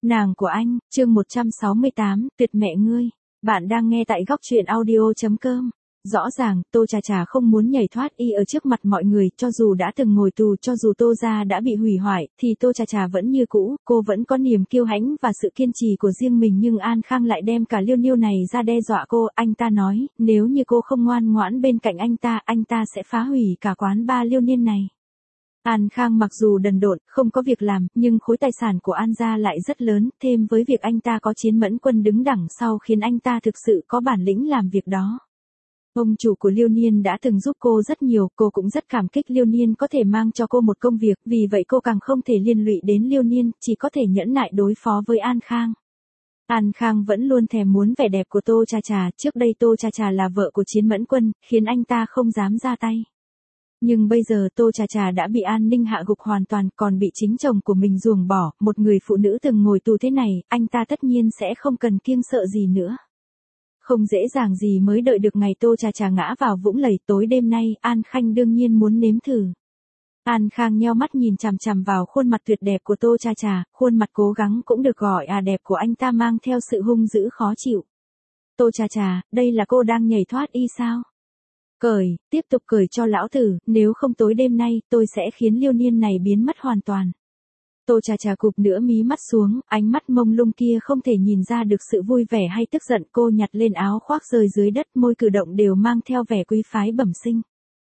Nàng của anh, chương 168, tuyệt mẹ ngươi. Bạn đang nghe tại góc truyện audio.com. Rõ ràng, Tô Trà Trà không muốn nhảy thoát y ở trước mặt mọi người, cho dù đã từng ngồi tù, cho dù Tô gia đã bị hủy hoại, thì Tô Trà Trà vẫn như cũ, cô vẫn có niềm kiêu hãnh và sự kiên trì của riêng mình, nhưng An Khang lại đem cả Liêu Nhiêu này ra đe dọa cô. Anh ta nói, nếu như cô không ngoan ngoãn bên cạnh anh ta sẽ phá hủy cả quán bar Liêu Niên này. An Khang mặc dù đần độn, không có việc làm, nhưng khối tài sản của An gia lại rất lớn, thêm với việc anh ta có Chiến Mẫn Quân đứng đằng sau khiến anh ta thực sự có bản lĩnh làm việc đó. Ông chủ của Liêu Niên đã từng giúp cô rất nhiều, cô cũng rất cảm kích Liêu Niên có thể mang cho cô một công việc, vì vậy cô càng không thể liên lụy đến Liêu Niên, chỉ có thể nhẫn nại đối phó với An Khang. An Khang vẫn luôn thèm muốn vẻ đẹp của Tô Trà Trà, trước đây Tô Trà Trà là vợ của Chiến Mẫn Quân, khiến anh ta không dám ra tay. Nhưng bây giờ Tô Trà Trà đã bị An Ninh hạ gục hoàn toàn, còn bị chính chồng của mình ruồng bỏ, một người phụ nữ từng ngồi tù thế này, anh ta tất nhiên sẽ không cần kiêng sợ gì nữa. Không dễ dàng gì mới đợi được ngày Tô Trà Trà ngã vào vũng lầy. Tối đêm nay, An Khanh đương nhiên muốn nếm thử. An Khang nheo mắt nhìn chằm chằm vào khuôn mặt tuyệt đẹp của Tô Trà Trà, khuôn mặt cố gắng cũng được gọi đẹp của anh ta mang theo sự hung dữ khó chịu. Tô Trà Trà, đây là cô đang nhảy thoát y sao? Cởi, tiếp tục cởi cho lão tử, nếu không tối đêm nay, tôi sẽ khiến Liêu Niên này biến mất hoàn toàn. Tô Trà Trà cụp nửa mí mắt xuống, ánh mắt mông lung kia không thể nhìn ra được sự vui vẻ hay tức giận. Cô nhặt lên áo khoác rơi dưới đất, môi cử động đều mang theo vẻ quý phái bẩm sinh.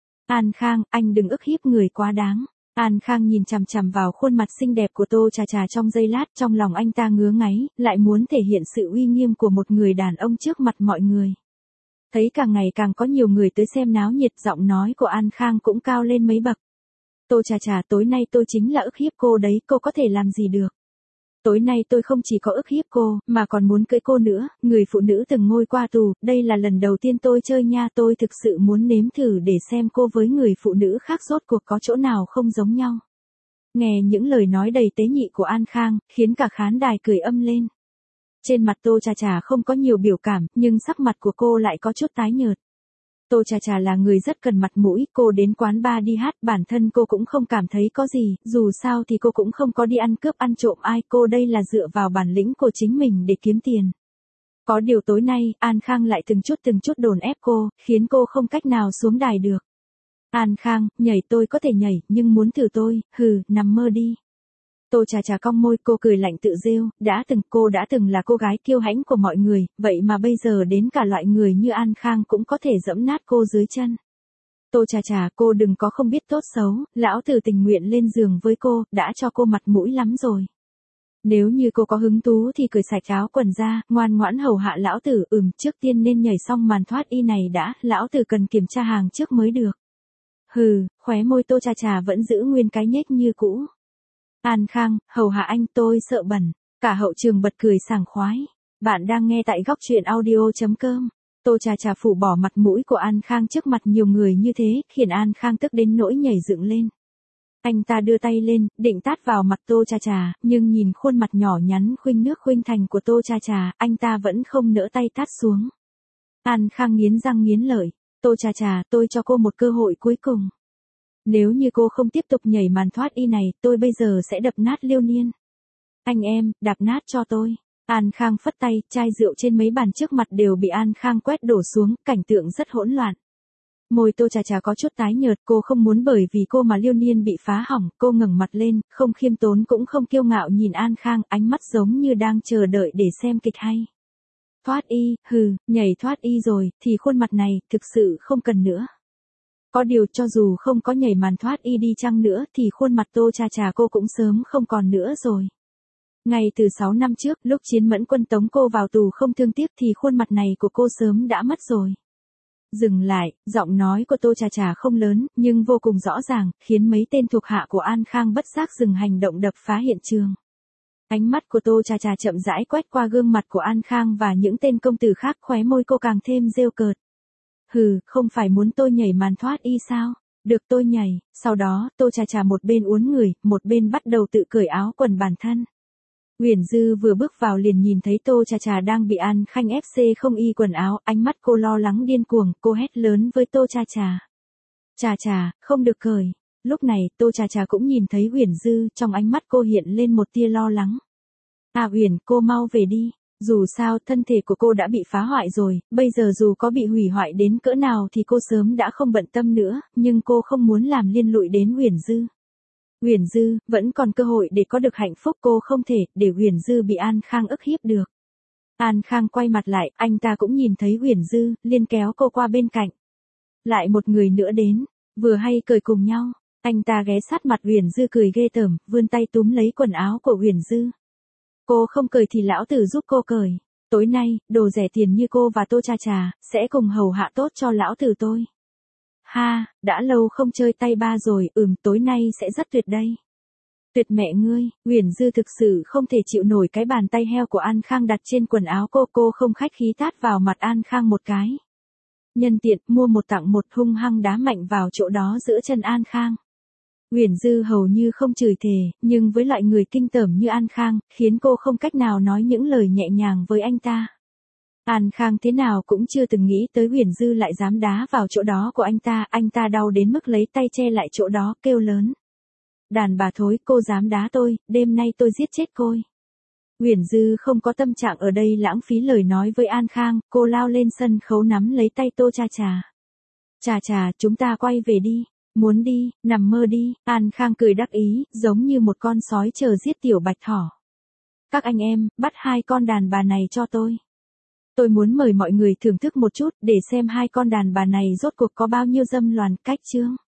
An Khang, anh đừng ức hiếp người quá đáng. An Khang nhìn chằm chằm vào khuôn mặt xinh đẹp của Tô Trà Trà trong giây lát, trong lòng anh ta ngứa ngáy, lại muốn thể hiện sự uy nghiêm của một người đàn ông trước mặt mọi người. Thấy càng ngày càng có nhiều người tới xem náo nhiệt, giọng nói của An Khang cũng cao lên mấy bậc. Tô Trà Trà, tối nay tôi chính là ức hiếp cô đấy, cô có thể làm gì được. Tối nay tôi không chỉ có ức hiếp cô, mà còn muốn cưới cô nữa, người phụ nữ từng ngồi qua tù, đây là lần đầu tiên tôi chơi nha, tôi thực sự muốn nếm thử để xem cô với người phụ nữ khác rốt cuộc có chỗ nào không giống nhau. Nghe những lời nói đầy tế nhị của An Khang, khiến cả khán đài cười ầm lên. Trên mặt Tô Trà Trà không có nhiều biểu cảm, nhưng sắc mặt của cô lại có chút tái nhợt. Tô Trà Trà là người rất cần mặt mũi, cô đến quán bar đi hát, bản thân cô cũng không cảm thấy có gì, dù sao thì cô cũng không có đi ăn cướp ăn trộm ai, cô đây là dựa vào bản lĩnh của chính mình để kiếm tiền. Có điều tối nay, An Khang lại từng chút đồn ép cô, khiến cô không cách nào xuống đài được. An Khang, nhảy tôi có thể nhảy, nhưng muốn thử tôi, hừ, nằm mơ đi. Tô Trà Trà cong môi, cô cười lạnh tự rêu, cô đã từng là cô gái kiêu hãnh của mọi người, vậy mà bây giờ đến cả loại người như An Khang cũng có thể giẫm nát cô dưới chân. Tô Trà Trà, cô đừng có không biết tốt xấu, lão tử tình nguyện lên giường với cô, đã cho cô mặt mũi lắm rồi. Nếu như cô có hứng thú thì cởi sạch áo quần ra, ngoan ngoãn hầu hạ lão tử, trước tiên nên nhảy xong màn thoát y này đã, lão tử cần kiểm tra hàng trước mới được. Hừ, khóe môi Tô Trà Trà vẫn giữ nguyên cái nhếch như cũ. An Khang, hầu hạ anh, tôi sợ bẩn. Cả hậu trường bật cười sảng khoái. Bạn đang nghe tại góc truyện audio.com. Tô Trà Trà phủ bỏ mặt mũi của An Khang trước mặt nhiều người như thế, khiến An Khang tức đến nỗi nhảy dựng lên. Anh ta đưa tay lên, định tát vào mặt Tô Trà Trà, nhưng nhìn khuôn mặt nhỏ nhắn khuynh nước khuynh thành của Tô Trà Trà, anh ta vẫn không nỡ tay tát xuống. An Khang nghiến răng nghiến lợi. Tô Trà Trà, tôi cho cô một cơ hội cuối cùng. Nếu như cô không tiếp tục nhảy màn thoát y này, tôi bây giờ sẽ đập nát Liêu Niên. Anh em, đạp nát cho tôi. An Khang phất tay, chai rượu trên mấy bàn trước mặt đều bị An Khang quét đổ xuống, cảnh tượng rất hỗn loạn. Môi Tô Trà Trà có chút tái nhợt, cô không muốn bởi vì cô mà Liêu Niên bị phá hỏng, cô ngẩng mặt lên, không khiêm tốn cũng không kiêu ngạo nhìn An Khang, ánh mắt giống như đang chờ đợi để xem kịch hay. Thoát y, hừ, nhảy thoát y rồi, thì khuôn mặt này, thực sự không cần nữa. Có điều cho dù không có nhảy màn thoát y đi chăng nữa thì khuôn mặt Tô Trà Trà cô cũng sớm không còn nữa rồi. Ngay từ 6 năm trước, lúc Chiến Mẫn Quân tống cô vào tù không thương tiếc thì khuôn mặt này của cô sớm đã mất rồi. Dừng lại, giọng nói của Tô Trà Trà không lớn, nhưng vô cùng rõ ràng, khiến mấy tên thuộc hạ của An Khang bất giác dừng hành động đập phá hiện trường. Ánh mắt của Tô Trà Trà chậm rãi quét qua gương mặt của An Khang và những tên công tử khác, khóe môi cô càng thêm rêu cợt. Hừ, không phải muốn tôi nhảy màn thoát y sao? Được tôi nhảy. Sau đó, Tô Trà Trà một bên uốn người, một bên bắt đầu tự cởi áo quần bản thân. Uyển Dư vừa bước vào liền nhìn thấy Tô Trà Trà đang bị An Khanh FC không y quần áo, ánh mắt cô lo lắng điên cuồng, cô hét lớn với Tô Trà Trà. Trà Trà, không được cởi. Lúc này, Tô Trà Trà cũng nhìn thấy Uyển Dư, trong ánh mắt cô hiện lên một tia lo lắng. À Uyển, cô mau về đi. Dù sao thân thể của cô đã bị phá hoại rồi, bây giờ dù có bị hủy hoại đến cỡ nào thì cô sớm đã không bận tâm nữa, nhưng cô không muốn làm liên lụy đến Uyển Dư. Uyển Dư, vẫn còn cơ hội để có được hạnh phúc, cô không thể để Uyển Dư bị An Khang ức hiếp được. An Khang quay mặt lại, anh ta cũng nhìn thấy Uyển Dư, liền kéo cô qua bên cạnh. Lại một người nữa đến, vừa hay cười cùng nhau, anh ta ghé sát mặt Uyển Dư cười ghê tởm, vươn tay túm lấy quần áo của Uyển Dư. Cô không cười thì lão tử giúp cô cười. Tối nay, đồ rẻ tiền như cô và Tô Cha Trà, sẽ cùng hầu hạ tốt cho lão tử tôi. Ha, đã lâu không chơi tay ba rồi, tối nay sẽ rất tuyệt đây. Tuyệt mẹ ngươi, Uyển Dư thực sự không thể chịu nổi cái bàn tay heo của An Khang đặt trên quần áo cô không khách khí tát vào mặt An Khang một cái. Nhân tiện, mua một tặng một, hung hăng đá mạnh vào chỗ đó giữa chân An Khang. Uyển Dư hầu như không chửi thề, nhưng với loại người kinh tởm như An Khang, khiến cô không cách nào nói những lời nhẹ nhàng với anh ta. An Khang thế nào cũng chưa từng nghĩ tới Uyển Dư lại dám đá vào chỗ đó của anh ta đau đến mức lấy tay che lại chỗ đó, kêu lớn. Đàn bà thối, cô dám đá tôi, đêm nay tôi giết chết cô. Uyển Dư không có tâm trạng ở đây lãng phí lời nói với An Khang, cô lao lên sân khấu nắm lấy tay Tô Cha Trà. Trà Trà, chúng ta quay về đi. Muốn đi, nằm mơ đi, An Khang cười đắc ý, giống như một con sói chờ giết tiểu bạch thỏ. Các anh em, bắt hai con đàn bà này cho tôi. Tôi muốn mời mọi người thưởng thức một chút, để xem hai con đàn bà này rốt cuộc có bao nhiêu dâm loạn cách chương.